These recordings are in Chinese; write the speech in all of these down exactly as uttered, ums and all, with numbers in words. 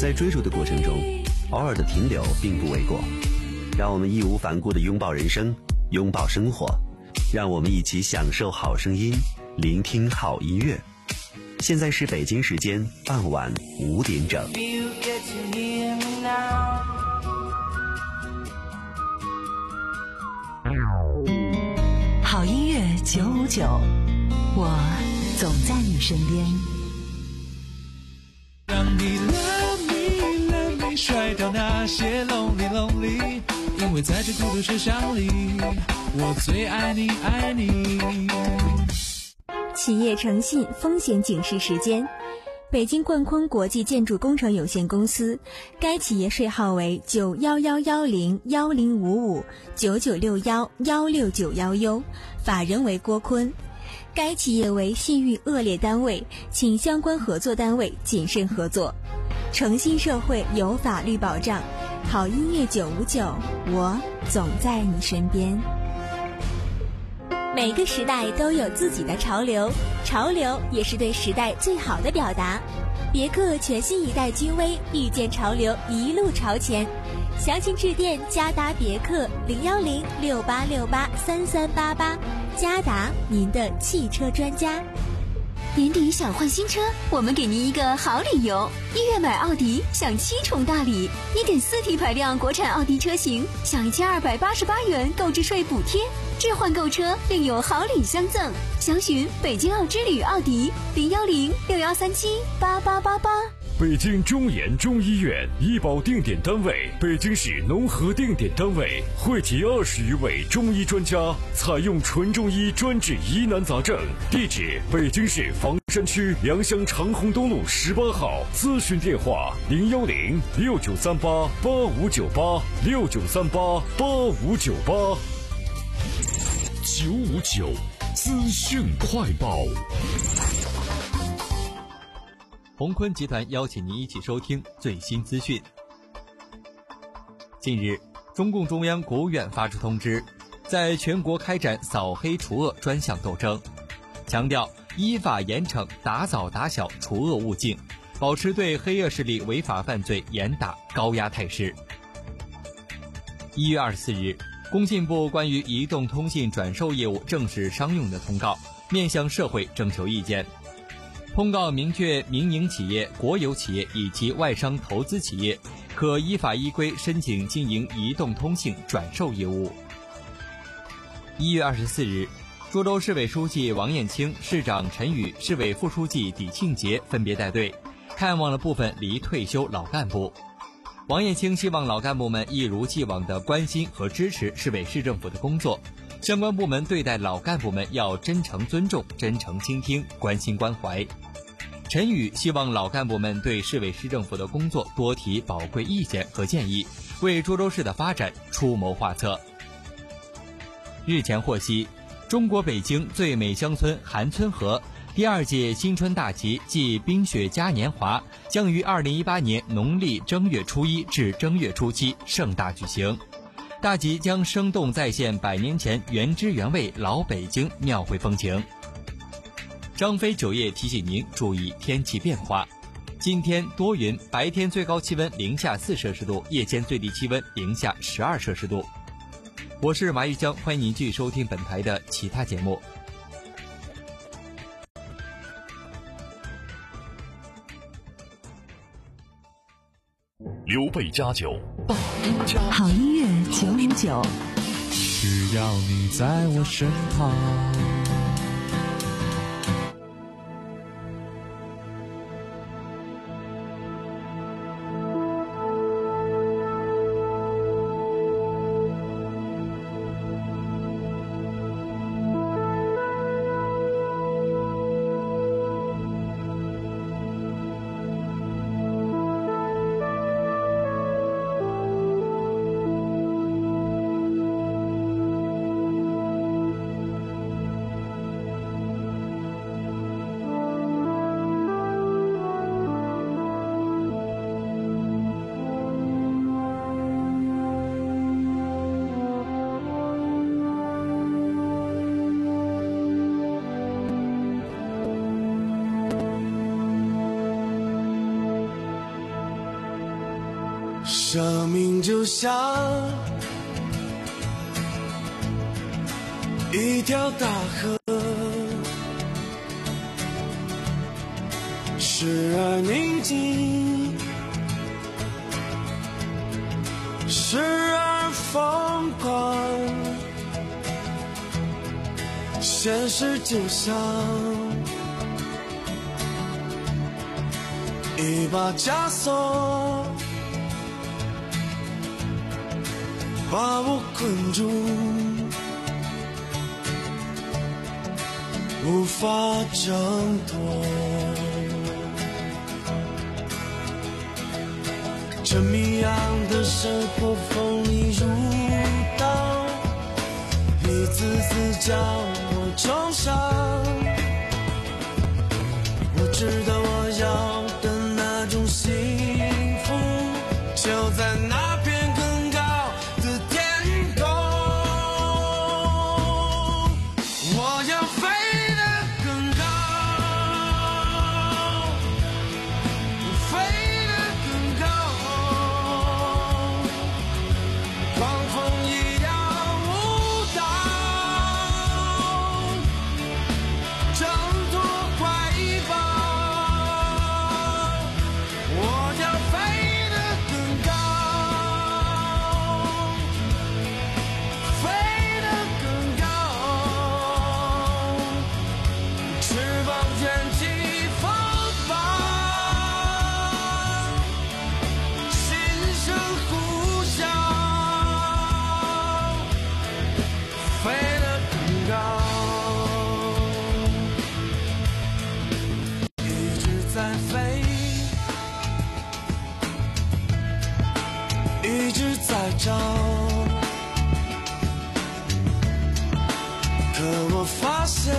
在追逐的过程中，偶尔的停留并不为过。让我们义无反顾地拥抱人生，拥抱生活，让我们一起享受好声音，聆听好音乐。现在是北京时间傍晚五点整。 好音乐九五九，我总在你身边。 让你 love me love me 甩掉那些 lonely lonely， 因为在这孤独世上里，我最爱你爱你。 企业诚信风险警示时间，北京冠坤国际建筑工程有限公司，该企业税号为九幺幺幺零幺零五五九九六幺幺六九幺 U， 法人为郭坤。该企业为信誉恶劣单位，请相关合作单位谨慎合作。诚信社会有法律保障，好音乐九五九，我总在你身边。每个时代都有自己的潮流，潮流也是对时代最好的表达。别克全新一代君威，遇见潮流，一路朝前。详情致电嘉达别克零幺零六八六八三三八八，嘉达您的汽车专家。 年底想换新车，我们给您一个好理由。一月买奥迪享七重大礼， 一点四 T 排量国产奥迪车型享一千二百八十八元购置税补贴，置换购车另有好礼相赠。详询北京奥之旅奥迪零幺零六幺三七八八八八。 北京中研中医院医保定点单位，北京市农合定点单位，汇集二十余位中医专家，采用纯中医专治疑难杂症。地址：北京市房山区良乡长虹东路十八号。咨询电话：零幺零六九三八八五九八六九三八八五九八。九五九资讯快报。 鸿坤集团邀请您一起收听最新资讯。近日，中共中央、国务院发出通知，在全国开展扫黑除恶专项斗争，强调依法严惩，打早打小除恶务尽，保持对黑恶势力违法犯罪严打高压态势。一月二十四日，工信部关于移动通信转售业务正式商用的通告面向社会征求意见。通告明确，民营企业、国有企业以及外商投资企业可依法依规申请经营移动通信转售业务。一月二十四日，涿州市委书记王艳清、市长陈宇、市委副书记李庆杰分别带队看望了部分离退休老干部。王艳清希望老干部们一如既往地关心和支持市委市政府的工作，相关部门对待老干部们要真诚尊重、真诚倾听、关心关怀。陈宇希望老干部们对市委市政府的工作多提宝贵意见和建议，为涿州市的发展出谋划策。日前获悉，中国北京最美乡村韩村河第二届新春大集暨冰雪嘉年华将于二零一八年农历正月初一至正月初七盛大举行。大集将生动再现百年前原汁原味老北京庙会风情。张飞酒业提醒您注意天气变化，今天多云，白天最高气温零下四摄氏度，夜间最低气温零下十二摄氏度。我是马玉江，欢迎您继续收听本台的其他节目。 刘备家酒，大兵家好音乐九五九， 只要你在我身旁。 生命就像一条大河，时而宁静，时而疯狂。现实就像一把枷锁，把我困住，无法挣脱。这谜样的生活锋利如刀，一次次将我重伤。我知道我要的那种幸福，就在那片更高的天空。我要飞得更高，飞得更高，狂风一样舞蹈，挣脱怀抱。我要飞得更高，飞得更高，翅膀卷起风暴，心声呼啸，飞得更高，一直在飞，一直在找，可我发现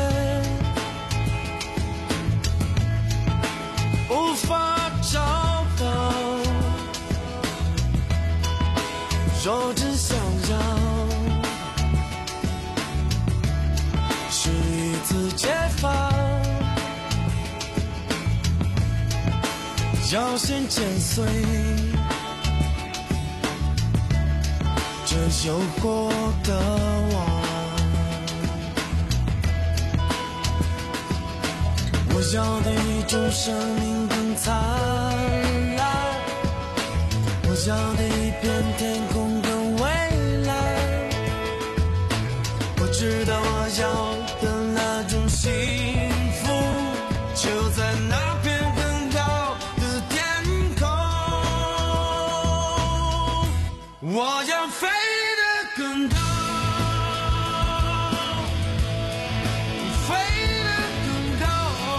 无法找到。若真想要是一次解放，要先剪碎这有过的网。我要的一种生命更灿烂，我要的一片天空更蔚蓝。我知道我要的那种幸福，就在那片更高的天空。我要飞得更高，飞得更高，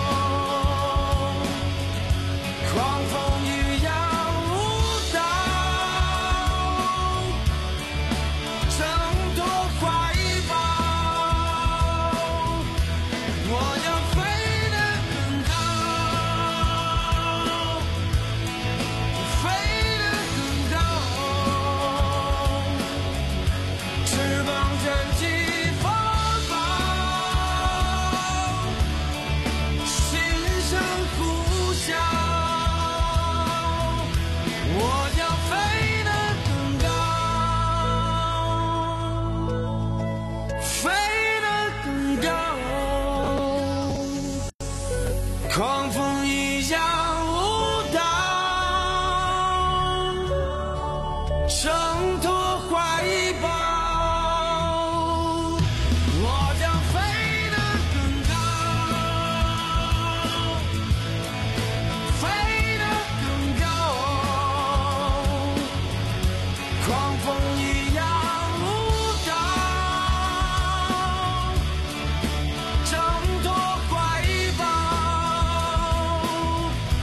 狂风一样舞蹈，挣脱怀抱。我要飞得更高，飞得更高，翅膀卷起风暴，心声呼啸。我要飞得更高，飞得更高，狂风一样舞蹈，挣脱怀抱。我要飞得更高，飞得更高，狂风一样舞蹈，挣脱怀抱。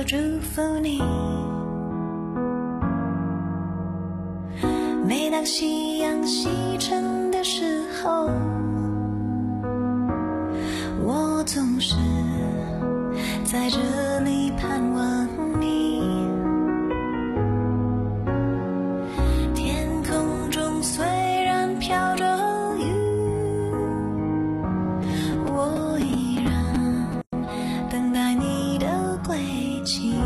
祝福你。每当夕阳西沉的时候，我总是在这里盼望你。天空中虽然飘着雨，我依然等待你的归期。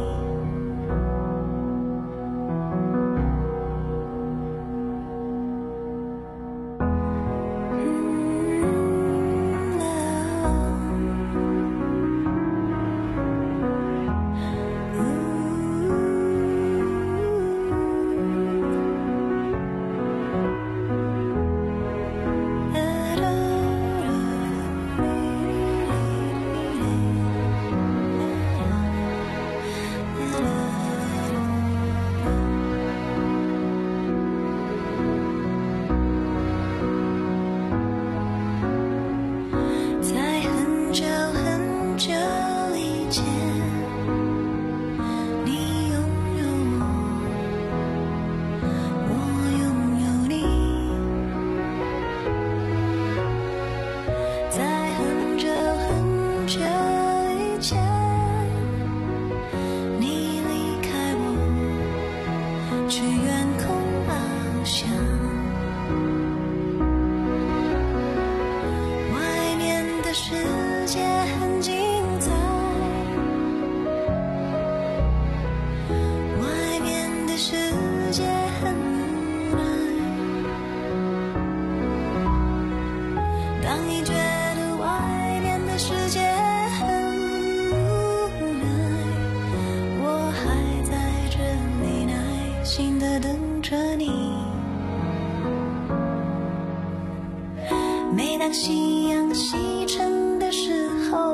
每当夕阳西沉的时候，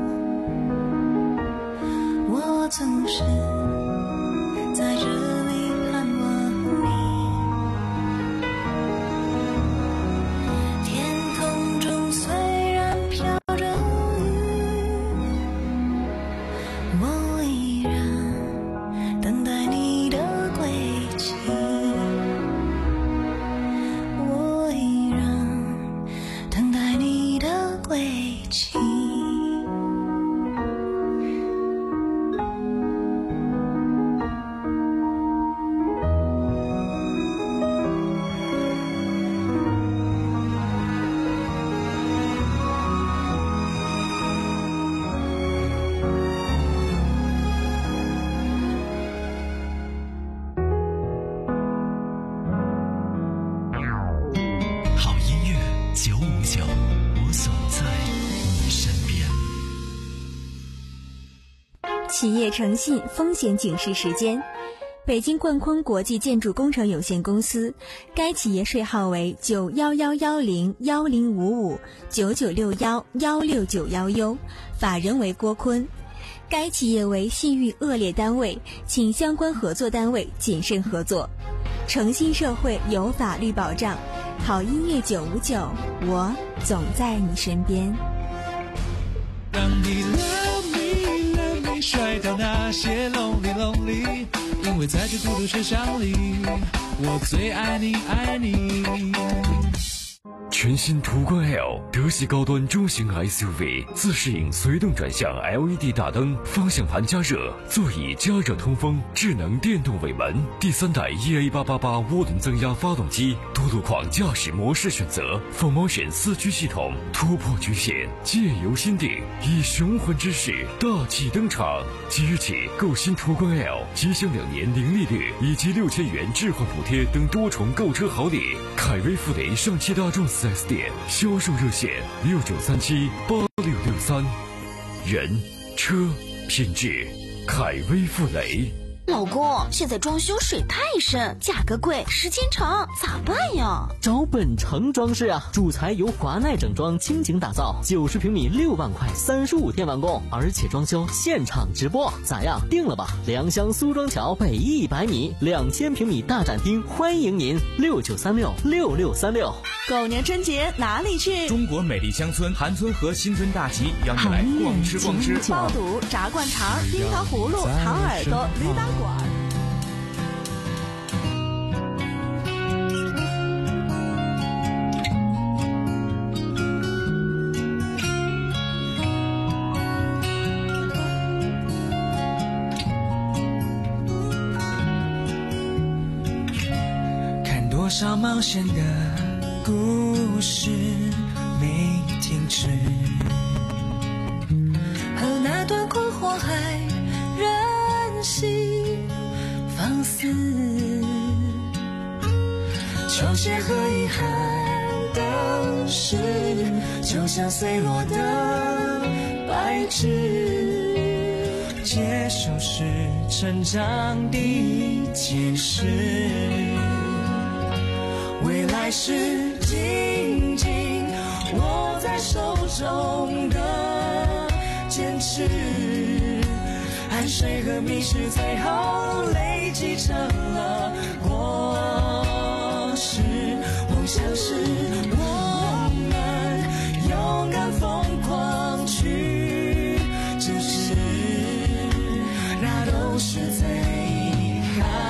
我总是在这里盼望你。天空中虽然飘着雨，我依然等待你的归期。 企业诚信风险警示时间：北京冠坤国际建筑工程有限公司，该企业税号为九一一一零一零五五九九六一一六九一 U， 法人为郭坤。该企业为信誉恶劣单位，请相关合作单位谨慎合作。诚信社会有法律保障，好音乐九五九，我总在你身边。 当你 love me love me 甩掉那些 lonely lonely， 因为在这孤独车厢里，我最爱你爱你。 全新途观 L 德系高端中型 S U V， 自适应随动转向 L E D 大灯，方向盘加热，座椅加热通风，智能电动尾门，第三代 E A 八八八 涡轮增压发动机，多路况驾驶模式选择 ，Full Motion 四驱系统，突破局限，借由心定，以雄浑之势大气登场。即日起购新途观 L， 即享两年零利率以及六千元置换补贴等多重购车好礼。凯威富雷上汽大众四 S 店销售热线六九三七八六六三，人车品质，凯威富雷。 老公，现在装修水太深，价格贵，时间长，咋办呀？ 找本城装饰啊，主材由华奈整装倾情打造，九十平米六万块，三十五天完工，而且装修现场直播，咋样？定了吧？良乡苏庄桥北一百米，两千平米大展厅，欢迎您六九三六六六三六。 狗年春节哪里去？ 中国美丽乡村韩村和新村大集邀你来逛吃逛吃， 爆肚、炸灌肠、冰糖葫芦、糖耳朵、驴打滚。 看多少冒险的故事没停止，和那段困惑还任性放肆，球鞋和遗憾的事，就像碎落的白纸，接受是成长的解释，未来是紧紧握在手中的坚持，汗水和迷失最后累积成了果实，梦想是我们勇敢疯狂去证实，那都是最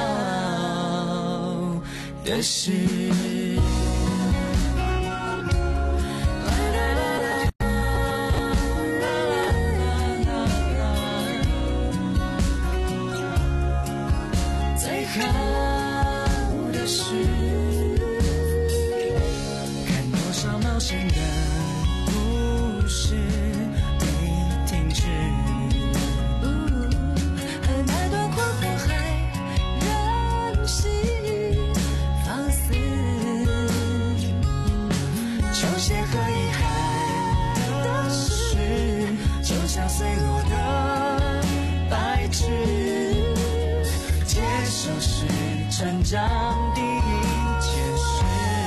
好的事。成长的解释，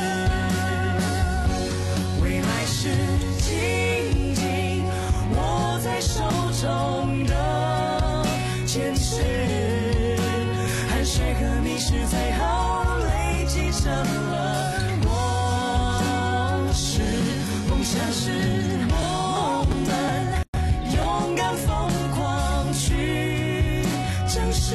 未来是紧紧握在手中的坚持，汗水和迷失最后累积成了果实，梦想是我们勇敢疯狂去证实，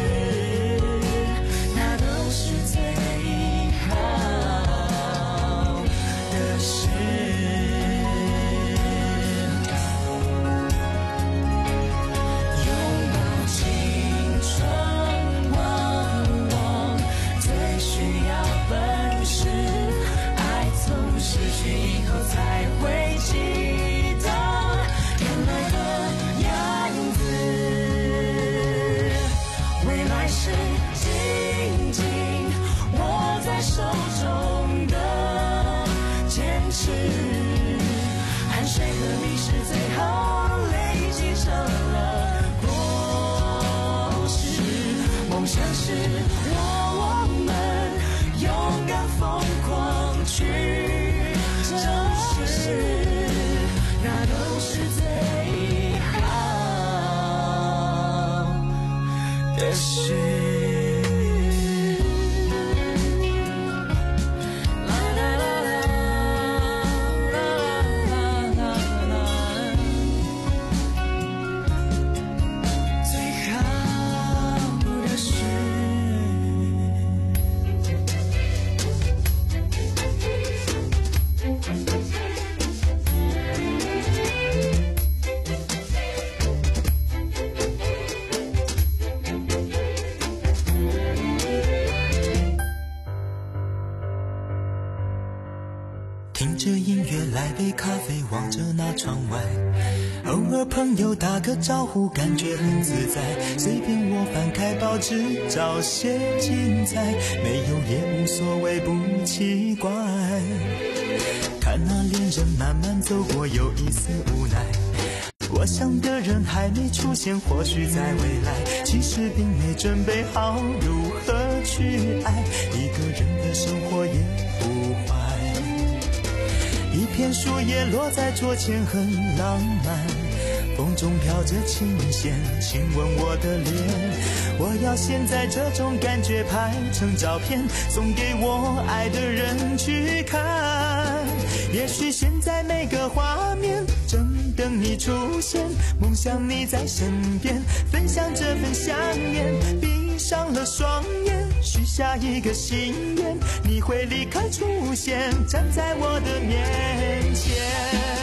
听着音乐，来杯咖啡，望着那窗外，偶尔朋友打个招呼，感觉很自在，随便我翻开报纸，找些精彩，没有也无所谓，不奇怪，看那恋人慢慢走过，有一丝无奈。 我想的人还没出现，或许在未来，其实并没准备好如何去爱，一个人的生活也不坏，一片树叶落在桌前很浪漫，风中飘着琴弦，亲吻我的脸，我要现在这种感觉拍成照片，送给我爱的人去看，也许现在每个画面正等你出现，梦想你在身边，分享这份想念，闭上了双眼，许下一个心愿，你会立刻出现，站在我的面前。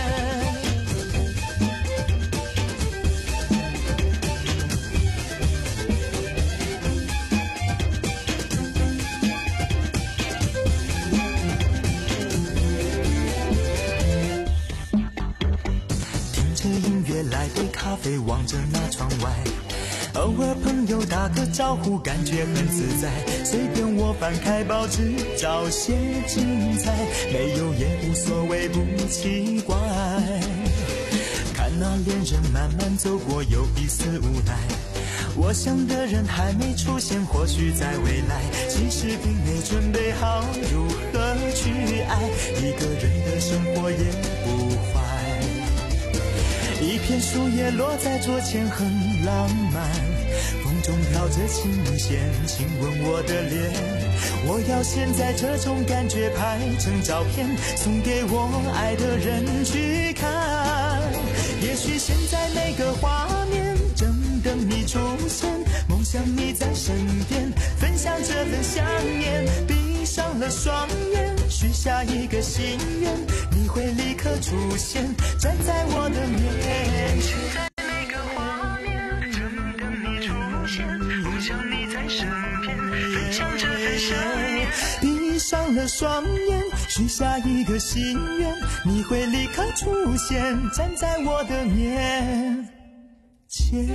来杯咖啡，望着那窗外，偶尔朋友打个招呼，感觉很自在，随便我翻开报纸找些精彩，没有也无所谓，不奇怪，看那恋人慢慢走过，有一丝无奈，我想的人还没出现，或许在未来，其实并没准备好如何去爱，一个人的生活也不坏，一片树叶落在桌前很浪漫，风中飘着琴弦，亲吻我的脸，我要现在这种感觉拍成照片，送给我爱的人去看，也许现在每个画面正等你出现，梦想你在身边，分享这份想念，闭上了双眼，许下一个心愿，你会立刻出现，站在我的面前，每个画面正等你出现，梦想你在身边，分享这份想念，闭上了双眼，许下一个心愿，你会立刻出现，站在我的面前。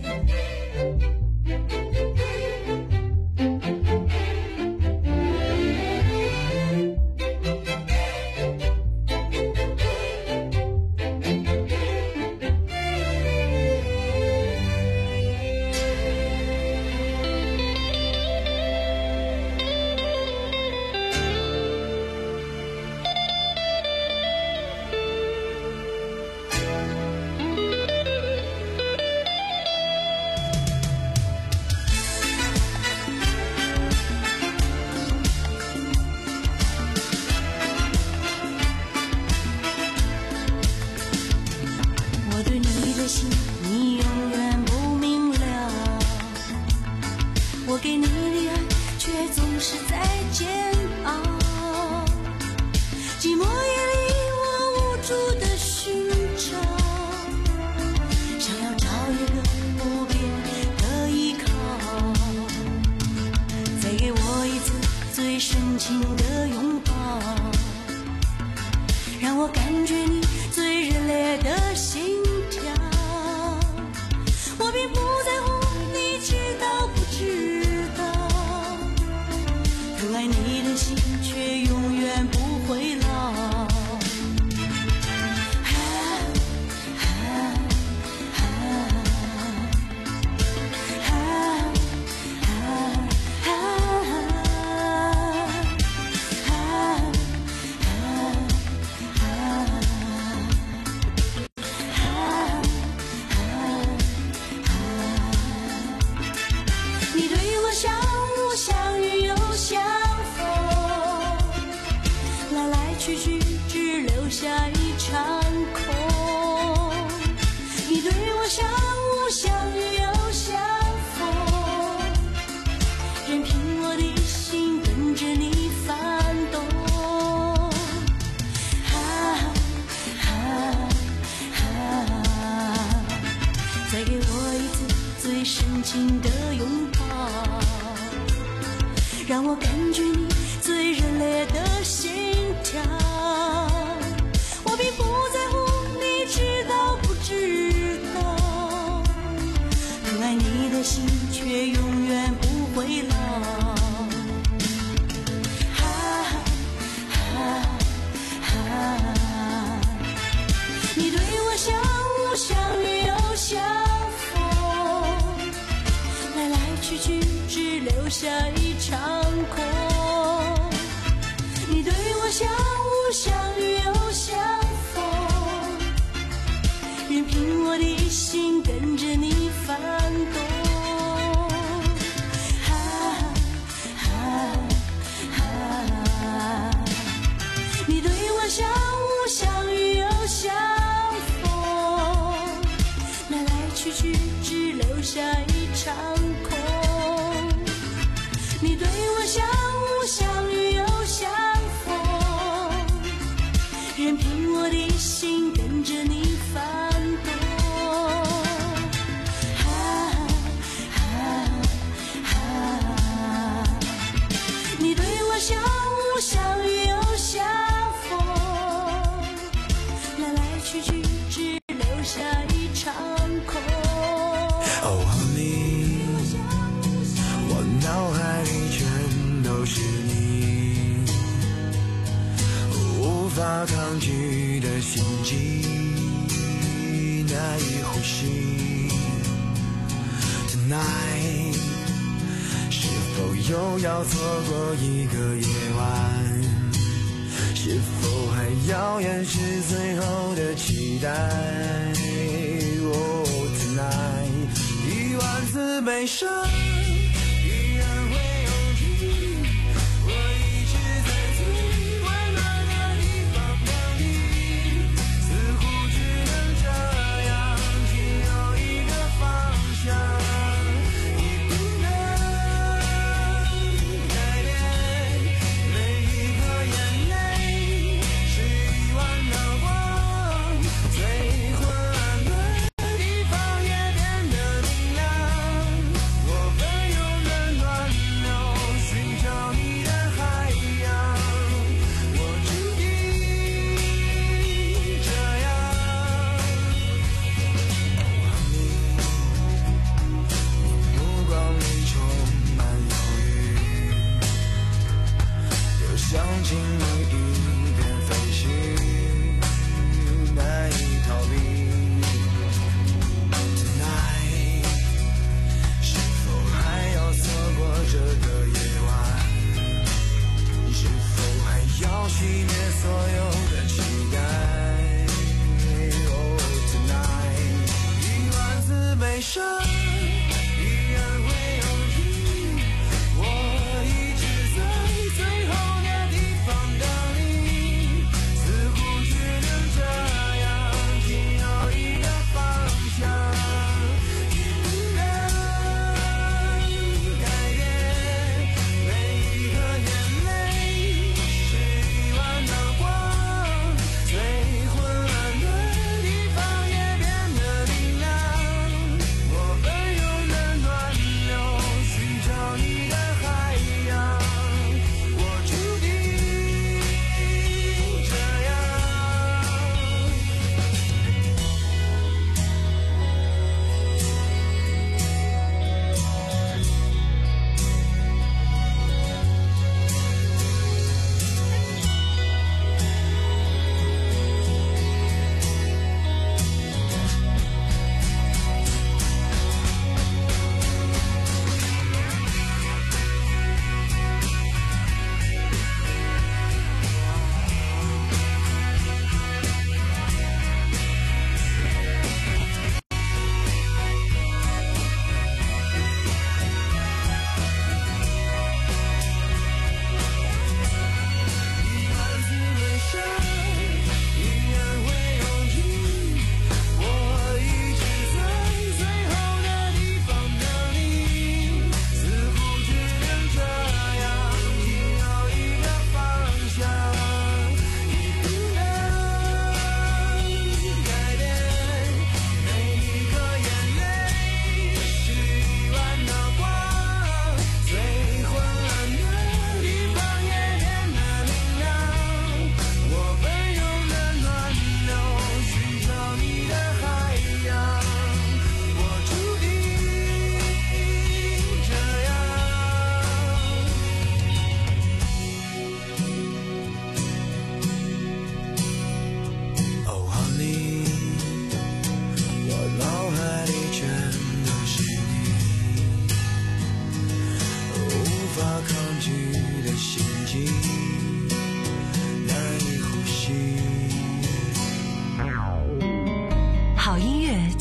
让我感觉你最热烈的心跳，我并不在乎你知道不知道，可爱你的心却永远不会老。哈哈哈，你对我像雾像雨下一场空。你对我相互相遇又相逢，任凭我的心跟着你翻动。哈哈哈，你对我相互相遇又相逢，来来去去只留下一场空。你对我相互相遇又相逢，任凭我的心跟着你翻动。哈哈哈，你对我相互相遇又相逢，来来去去只留下一场空。 Oh honey， 我脑海里全都是你，无法抗拒的心悸，难以呼吸。Tonight， 是否又要错过一个夜晚？是否还遥远是最后的期待？ Oh tonight， 一万次悲伤依然会涌起，我一直在最温暖的地方等你，似乎只能这样，仅有一个方向，你不能改变每一颗眼泪，是一万道光，最昏暗的地方也变得明亮。我奔涌的暖流，寻找你的海洋，我注定这样。你目光里充满忧郁，又想请你一边飞行，难以逃避。Tonight， 是否还要错过这个夜晚？是否还要熄灭所有的期待？ Oh tonight， 一万次悲伤依然会涌起，我一直在最后的地方等你，似乎只能这样，仅有一个方向，你不能改变每一颗眼泪，是一万道光，最昏暗的地方也变得明亮。我奔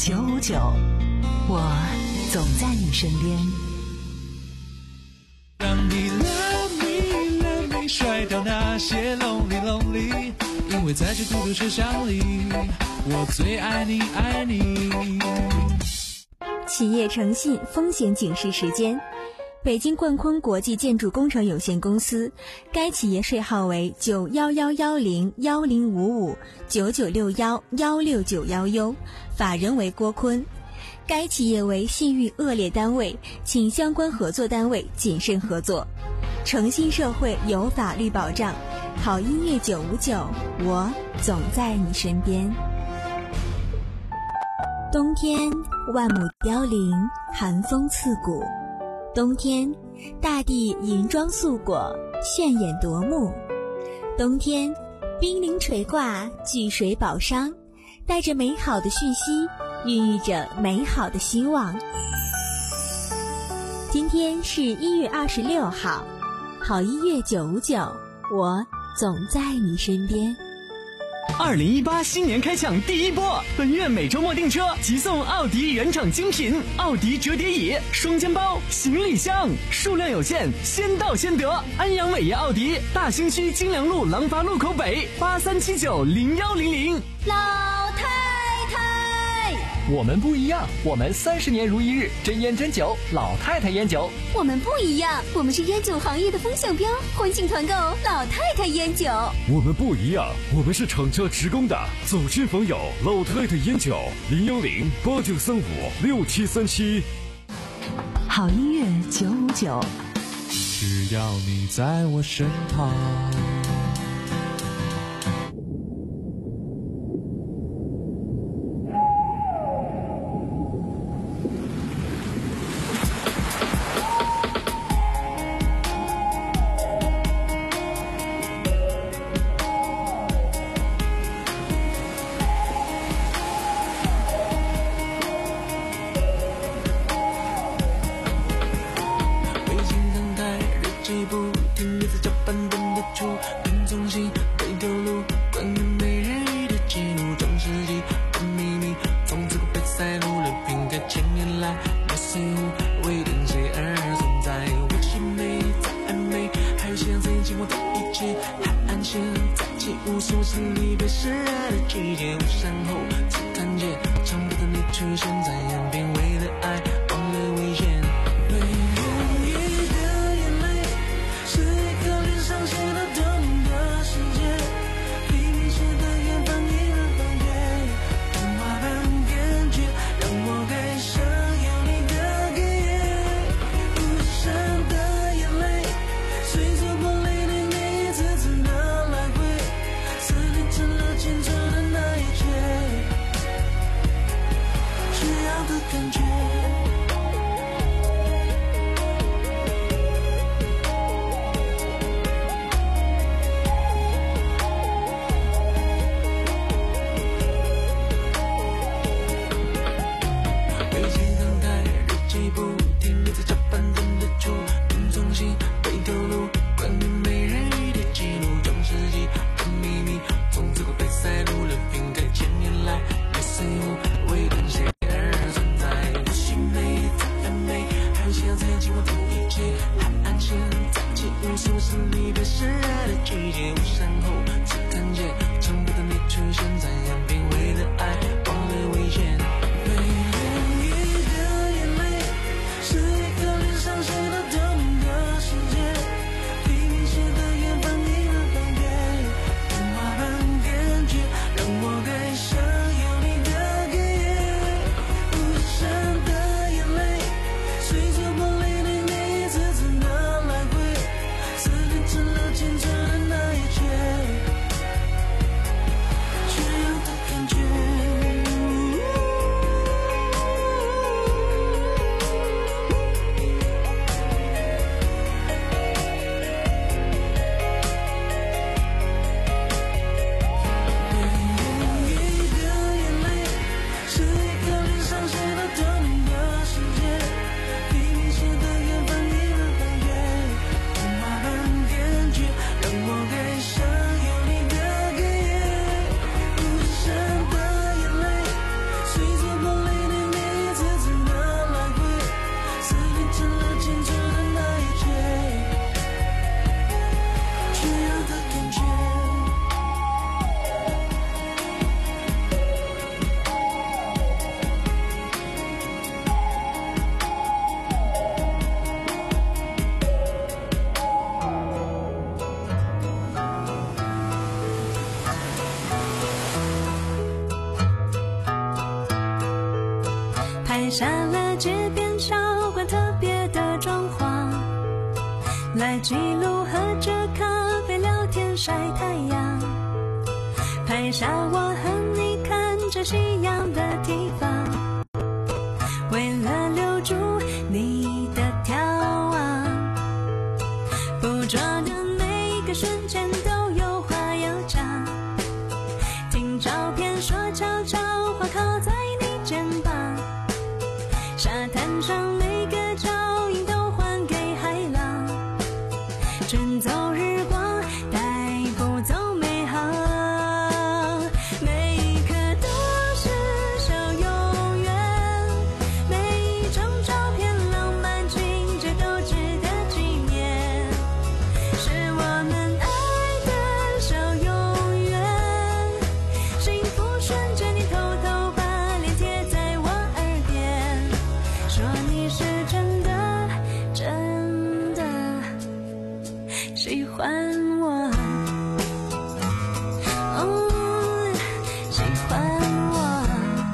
九五九，我总在你身边。 让你 love me love me 甩掉那些 lonely lonely， 因为在这孤独车厢里，我最爱你爱你。 企业诚信风险警示时间。北京冠坤国际建筑工程有限公司，该企业税号为九幺幺幺零幺零五五九九六幺幺六九幺 U， 法人为郭坤。该企业为信誉恶劣单位，请相关合作单位谨慎合作。诚信社会有法律保障，好音乐九五九，我总在你身边。冬天万亩凋零，寒风刺骨。冬天，大地银装素裹，炫眼夺目。冬天，冰凌垂挂，聚水保墒，带着美好的讯息，孕育着美好的希望。今天是一月二十六号，好音乐九五九，我总在你身边。 二零一八新年开抢第一波，本月每周末订车即送奥迪原厂精品奥迪折叠椅、双肩包、行李箱，数量有限，先到先得。安阳伟业奥迪大兴区金良路廊坊路口北八三七九零幺零零。 老太太， 我们不一样，我们三十年如一日，真烟真酒，老太太烟酒。 我们不一样，我们是烟酒行业的风向标，欢庆团购老太太烟酒。 我们不一样，我们是厂家职工的，走亲访友，老太太烟酒，零幺零八九三五六七三七。 好音乐九五九， 只要你在我身旁。 青春的那一切。 拍下了街边小馆特别的装潢，来记录喝着咖啡聊天晒太阳，拍下我和你看着夕阳的地方，为了留住你的眺望，捕捉的每个瞬间都有话要讲，听照片说悄悄话靠在你肩膀，沙滩上每个脚印都还给海浪，卷走日光带不走美好，每一刻都是小永远，每一张照片浪漫情节都值得纪念，是我们爱的小永远，幸福瞬间你偷偷把脸贴在我耳边，说你是真的真的喜欢我，哦，喜欢我。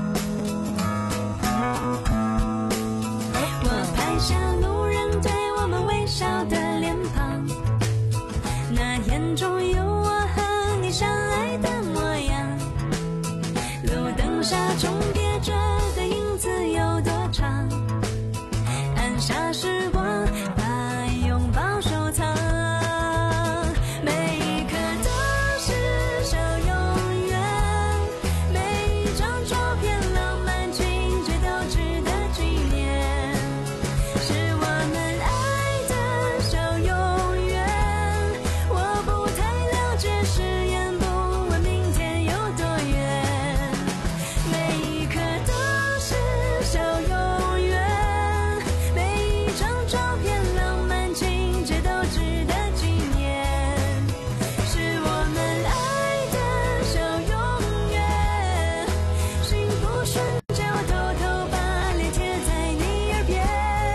我拍下路人对我们微笑的脸庞，那眼中有我和你相爱的模样，路灯下重叠着的影子有多长，按下时光把拥抱收藏，每一刻都是小永远，每一张照片浪漫情节都值得纪念，是我们爱的小永远，我不太了解誓言不问明天有多远，每一刻都是小永远，每一张照片浪漫情节都值得纪念，是我们爱的小永远，幸福瞬间我偷偷把脸贴在你耳边，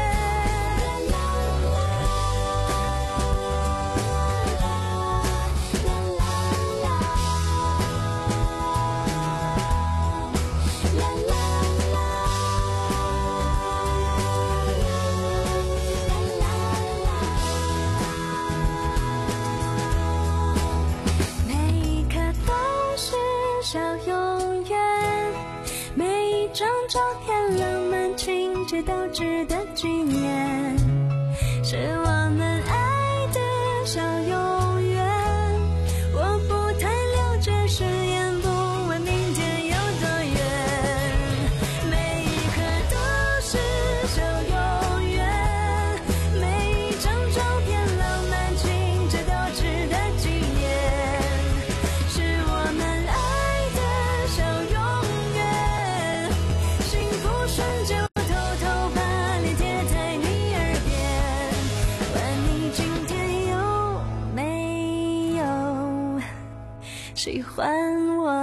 每一刻都是小永远，每一张照片浪漫情节都值得纪念，是我们爱的小永远，我不太了解誓言不问明天有多远，每一刻都是小永远，每一张照片浪漫情节都值得纪念，是我们爱的小永远，幸福瞬间我偷偷把脸贴在你耳边，问你今天有没有喜欢我，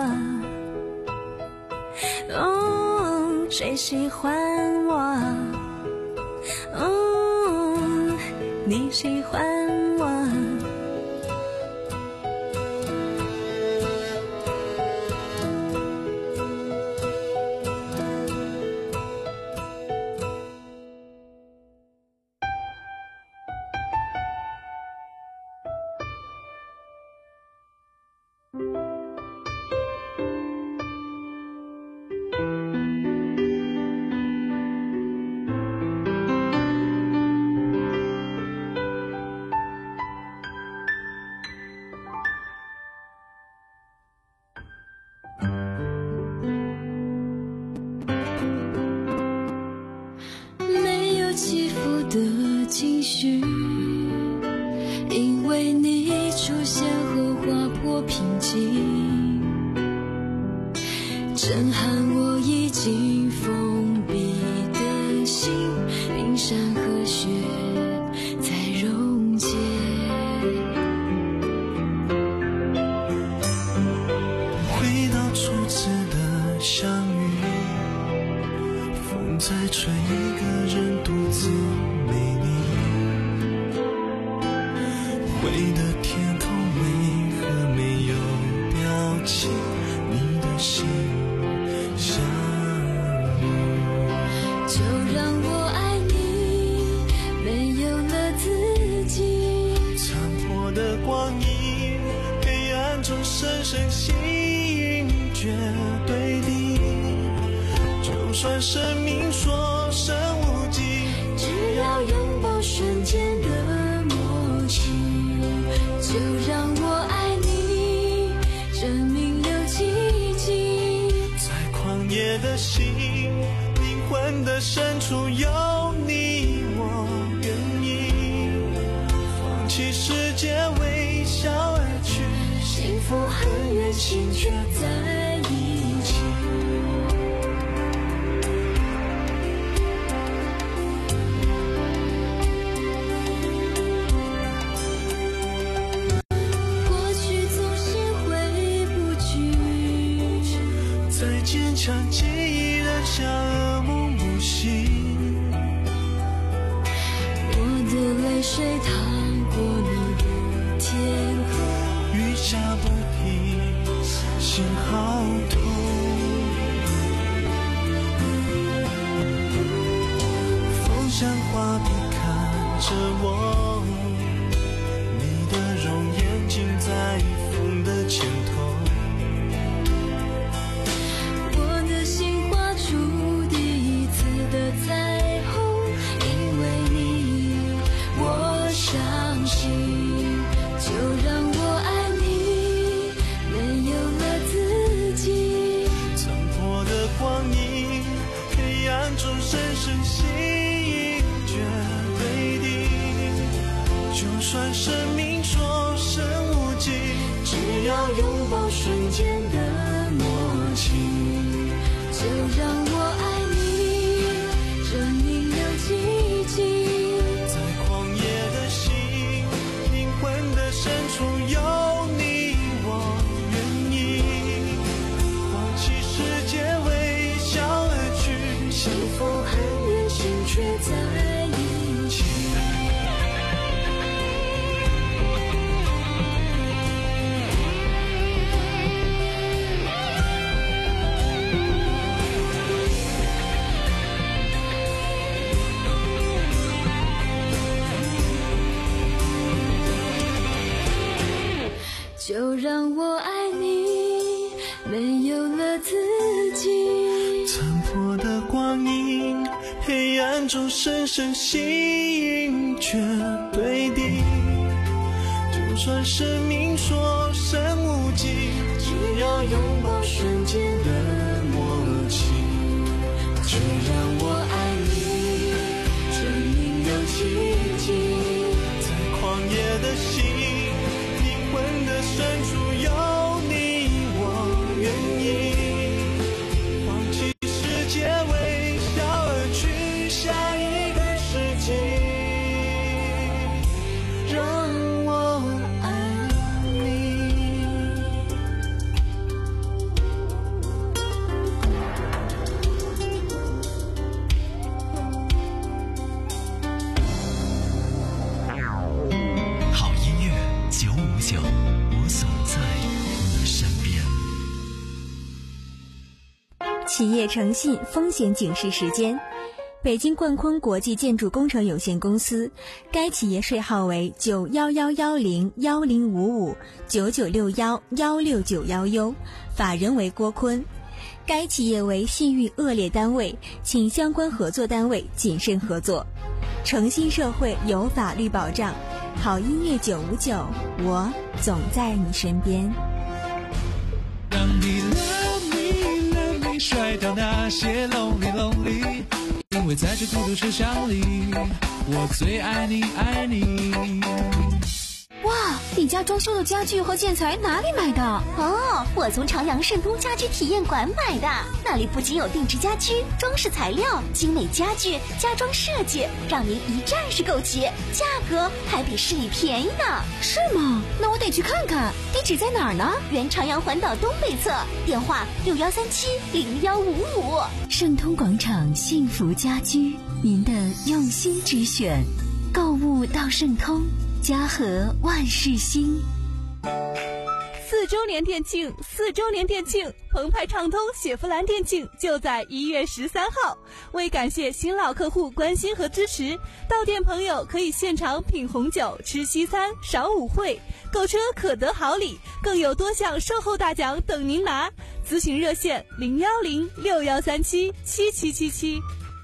哦，谁喜欢我，哦，你喜欢我。 没有起伏的情绪，因为你出现后划破平静，震撼我已经封闭的心，冰山和雪在溶解， 回到初次的相遇，风在吹，一个人独自美丽，灰的天空为何没有表情，你的心像就算生命所剩无几， 只要拥抱瞬间的默契，就让我爱你，证明有奇迹。 在旷野的心，灵魂的深处有你，我愿意放弃世界，微笑而去。 幸福很远，心却在一起。过去总是回不去， 再坚强记忆仍像噩梦不醒。 我的泪水淌过你的天空， 雨下不停，心好痛。风像画笔看着我，你的容颜尽在风的牵头。 我的心画出第一次的彩虹，因为你我相信，就让我爱你，没有了自己。 残破的光阴，黑暗中深深吸引着对敌。就算生命所剩无几， 只要拥抱瞬间的默契，就让我爱你，证明有奇迹。 在旷野的心，灵魂的深处有你，我愿意放弃世界，微笑而去。 幸福很远，心却在一起。就让我爱你，没有了自己。 残破的光阴，黑暗中深深吸引着对敌。就算生命所剩无几，只要拥抱瞬间的默契，就让我爱你，证明有奇迹。在旷野的心，灵魂的深处有你，我愿意放弃世界，微笑而去下一个世纪，让我爱你。 好音乐九五九，我总在你身边。 企业诚信风险警示时间：北京冠坤国际建筑工程有限公司，该企业税号为九幺幺幺零幺零五五九九六幺幺六九幺 U， 法人为郭坤。该企业为信誉恶劣单位，请相关合作单位谨慎合作。诚信社会有法律保障，好音乐九五九，我总在你身边。 让你 love me love me 甩掉那些 lonely lonely， 因为在这孤独车厢里，我最爱你爱你。 哇，你家装修的家具和建材哪里买的？哦，我从朝阳盛通家居体验馆买的，那里不仅有定制家居、装饰材料、精美家具、家装设计，让您一站式购齐，价格还比市里便宜呢。是吗？那我得去看看。地址在哪儿呢？原朝阳环岛东北侧，电话六幺三七零幺五五。 盛通广场幸福家居，您的用心之选，购物到盛通，家和万事兴。 四周年店庆，四周年店庆，澎湃畅通雪佛兰店庆就在一月十三号。为感谢新老客户关心和支持，到店朋友可以现场品红酒、吃西餐、赏舞会，购车可得好礼，更有多项售后大奖等您拿。咨询热线零幺零六幺三七七七七七。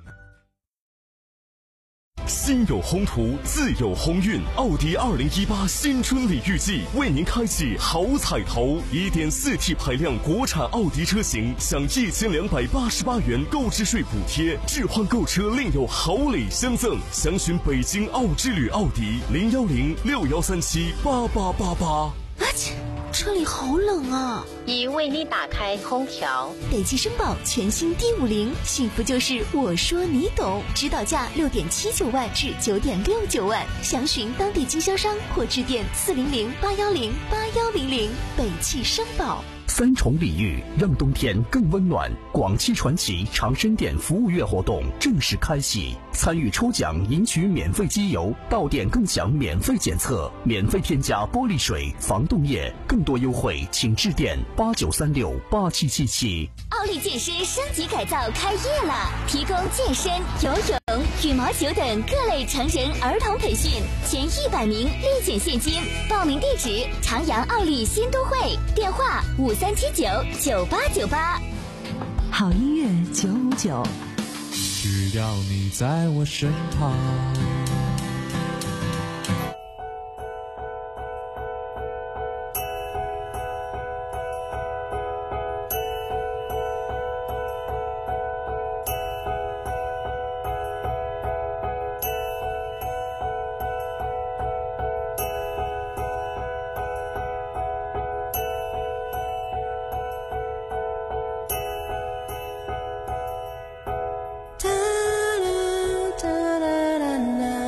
心有宏图，自有鸿运。奥迪二零一八新春礼遇季为您开启好彩头， 一点四 T 排量国产奥迪车型享一千两百八十八元购置税补贴，置换购车另有好礼相赠。详询北京奥之旅奥迪零幺零六幺三七八八八八。 啊切，车里好冷啊！ 已为你打开空调。 北汽绅宝全新 D 五零，幸福就是我说你懂，指导价六点七九万至九点六九万，详询当地经销商或致电四零零八幺零八幺零零。北汽绅宝。 三重礼遇，让冬天更温暖。广汽传祺长生店服务月活动正式开启，参与抽奖赢取免费机油，到店更享免费检测，免费添加玻璃水、防冻液，更多优惠请致电八九三六八七七七。 奥利健身升级改造开业了，提供健身、游泳、羽毛球等各类成人儿童培训，前一百名立减现金。报名地址：长阳奥利新都会，电话五三七九九八九八。 好音乐九五九， 只要你在我身旁。 哒啦哒啦啦啦。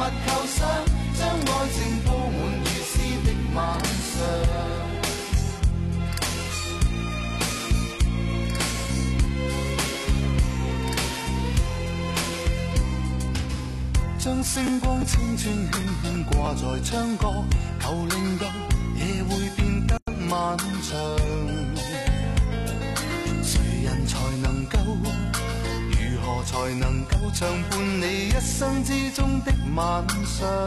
構想，將愛情鋪滿如詩的晚上。將星光千串輕輕掛在窗角，求令到夜會變得漫長。誰人才能夠，如何才能夠長伴你一生之中的晚上？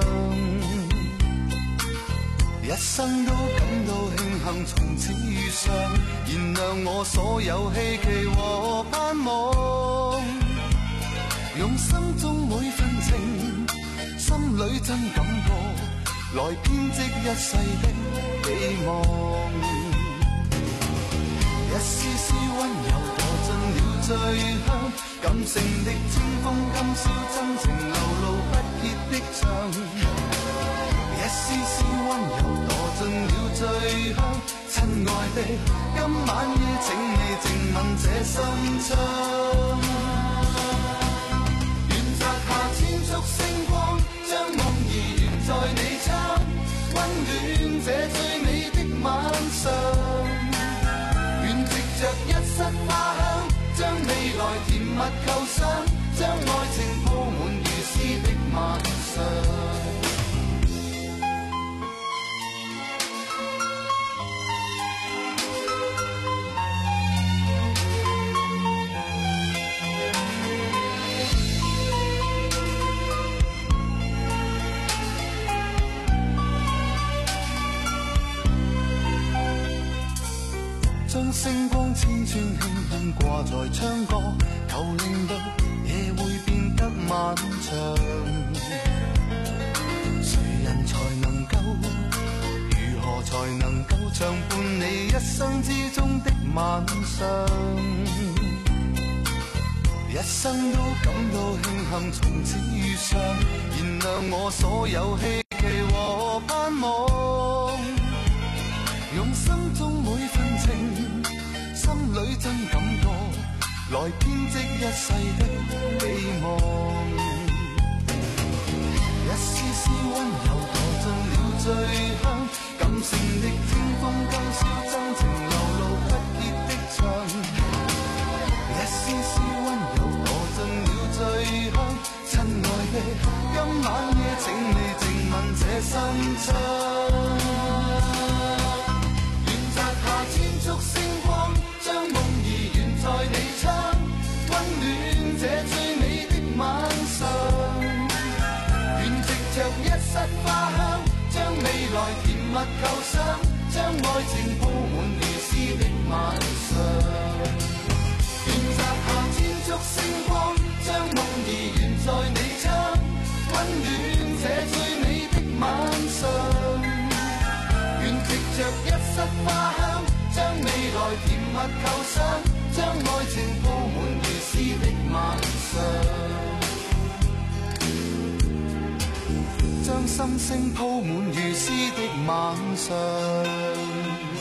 一生都感到慶幸從此遇上，燃亮我所有希冀和盼望。用心中每份情，心裏真感覺，來編織一世的寄望。一絲絲溫柔墮進了最香，感性的清風今宵真情流露不竭的唱。一絲絲溫柔墮進了最香，親愛的，今晚夜請你靜吻這心窗。千束星光，將夢兒懸在你窗，溫暖這最美的晚上。願藉着一室花香，將未來甜蜜構想，將愛情鋪滿如詩的晚上。將星光千串輕輕掛在窗角，求令到夜會變得漫長。誰人才能夠，如何才能夠長伴你一生之中的晚上？一生都感到慶幸從此遇上，燃亮我所有希冀和盼望。用心中每份情，心裏真感覺，來編織一世的寄望。一絲絲溫柔墮進了最香，感性的清風今宵真情流露不竭的唱。一絲絲溫柔墮進了最香，親愛的，今晚夜請你靜吻這心窗。千束星光，將夢兒懸在你窗，溫暖這最美的晚上。願藉着一室花香，將未來甜蜜構想，將愛情鋪滿如詩的晚上。願摘下千束星光，將夢兒懸在你窗，溫暖這最美的晚上。願藉着一室花香，將未來甜蜜構想，將愛情鋪滿如詩的晚上，將心聲鋪滿如詩的晚上。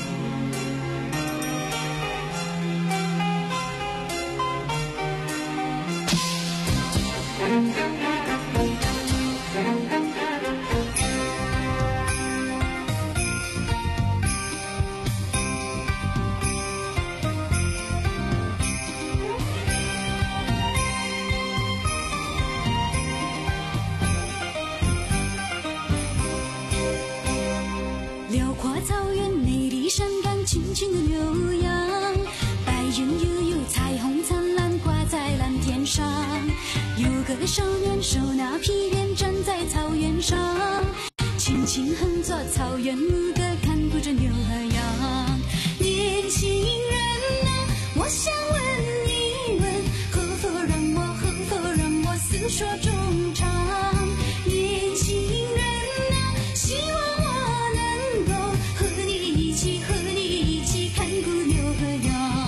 辽阔草原，美丽山岗，轻轻的牛羊，白云悠悠，彩虹灿烂，挂在蓝天上。有个少年手拿皮鞭，站在草原上，轻轻哼着草原牧歌，看顾着牛和羊。年轻人啊，我想问一问，可否让我，可否让我诉说衷肠？年轻人啊，希望我能够和你一起，和你一起看顾牛和羊。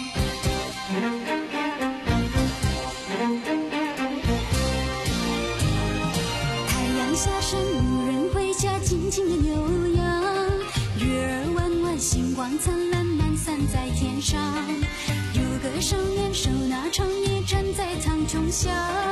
太阳下山，牧人回家，静静的牛羊，月儿弯弯，星光灿烂，满散在天上。有个少年手拿长叶，站在苍穹下。